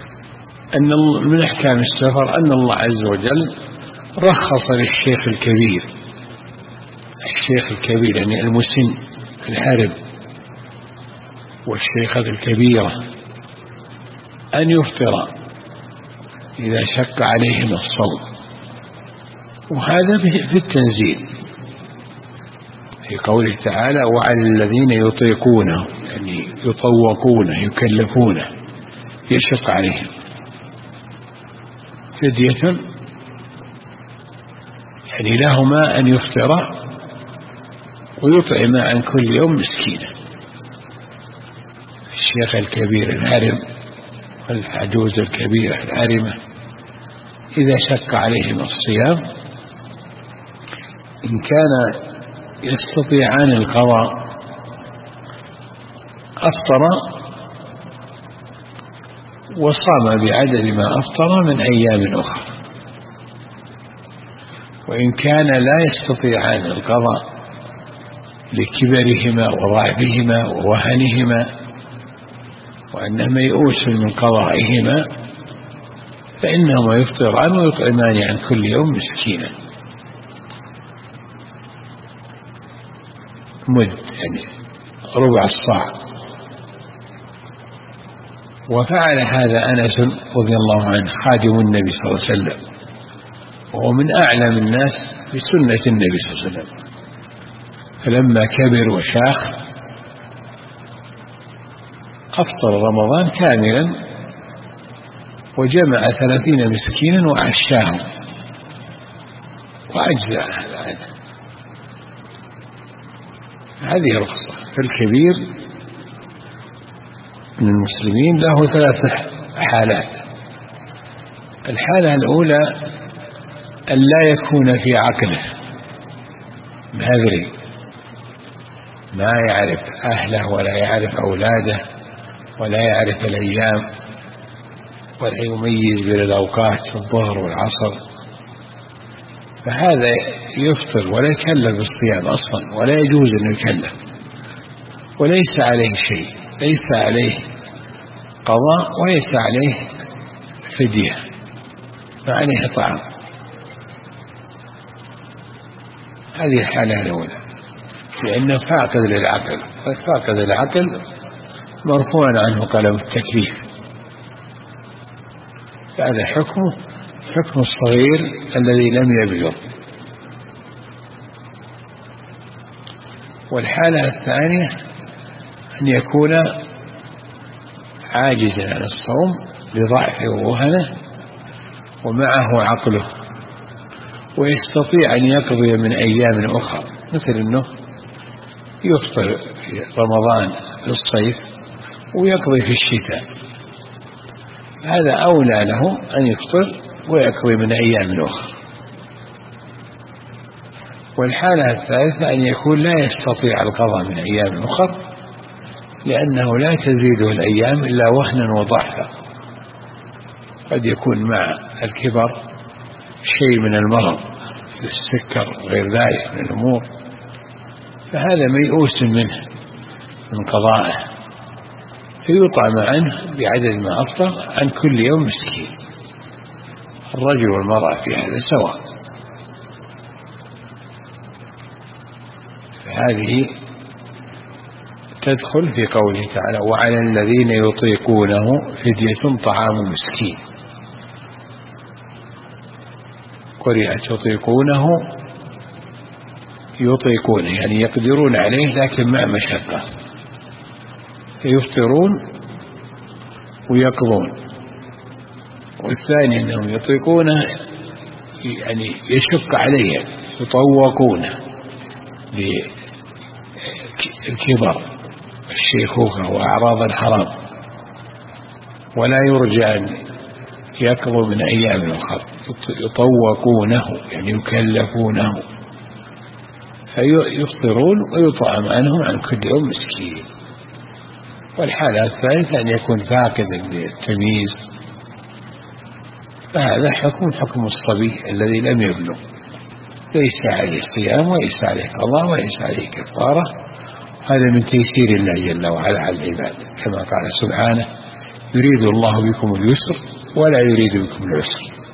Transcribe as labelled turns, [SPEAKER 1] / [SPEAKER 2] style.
[SPEAKER 1] أن من أحكام السفر أن الله عز وجل رخص للشيخ الكبير، الشيخ الكبير يعني المسن الحرب والشيخة الكبيرة أن يفطر إذا شق عليهم الصوم، وهذا في التنزيل في قوله تعالى وعلى الذين يطيقونه يعني يطوقونه يكلفونه يشق عليهم فدية، يعني لهما أن يفطر ويطعم عن كل يوم مسكينا. الشيخ الكبير الهرم والعجوز الكبيرة الهرمة إذا شق عليهم الصيام إن كان يستطيعان القضاء أفطر وصام بعدد ما أفطر من أيام أخرى، وإن كان لا يستطيعان القضاء لكبرهما وضعفهما ووهنهما وأنهما يئوس من قضائهما فإنهما يفطران ويطعمان عن كل يوم مسكينا مد يعني ربع الصاع. وفعل هذا أنس رضي الله عنه خادم النبي صلى الله عليه وسلم، وهو من أعلم الناس بسنة النبي صلى الله عليه وسلم، فلما كبر وشاخ أفطر رمضان كاملا وجمع 30 مسكينا وعشاهم وأجزاء هذه رخصة. فالكبير من المسلمين له 3 حالات. الحالة الأولى أن لا يكون في عقله مهذري، ما يعرف أهله ولا يعرف أولاده ولا يعرف الأيام ولا يميز بين الأوقات الظهر والعصر، فهذا يفطر ولا يكلف بالصيام أصلا ولا يجوز أن يكلف، وليس عليه شيء، ليس عليه قضاء وليس عليه فدية، فعليه طعام. هذه الحالة الأولى لأنه فاقد للعقل، فاقد العقل مرفوع عنه قلم التكليف، هذا حكم الصغير الذي لم يبلغ. والحالة الثانية أن يكون عاجزا عن الصوم لضعفه ووهنه ومعه عقله ويستطيع أن يقضي من أيام أخرى، مثل أنه يفطر في رمضان في الصيف ويقضي في الشتاء، هذا أولى له أن يفطر ويقضي من أيام أخرى. والحالة الثالثة أن يكون لا يستطيع القضاء من أيام أخرى لأنه لا تزيده الأيام إلا وهنا وضعفا، قد يكون مع الكبر شيء من المرض السكر وغير ذلك من الأمور، فهذا ميؤوس منه من قضائه فيطعم عنه بعدد ما أفطر عن كل يوم مسكين. الرجل والمرأة في هذا سواء. فهذه تدخل في قوله تعالى وعلى الذين يطيقونه فدية طعام مسكين. قرئت يطيقونه يعني يقدرون عليه لكن مع مشقة، فيفطرون ويقضون. والثاني أنهم يطيقونه يعني يشق عليه يطوقونه للكبر الشيخوخة وأعراض الحرام ولا يرجى أن يقضوا من أيام أخرى، يطوقونه يعني يكلفونه، فيفطرون ويطعم عنهم عن كل يوم مسكين. والحالة الثالثة أن يكون فاقدا للتمييز، فهذا حكم الصبي الذي لم يبلغ، ليس عليه صيام وليس عليه قضاء وليس عليه كفارة، هذا من تيسير الله جل وعلا على العباد، كما قال سبحانه يريد الله بكم اليسر ولا يريد بكم العسر.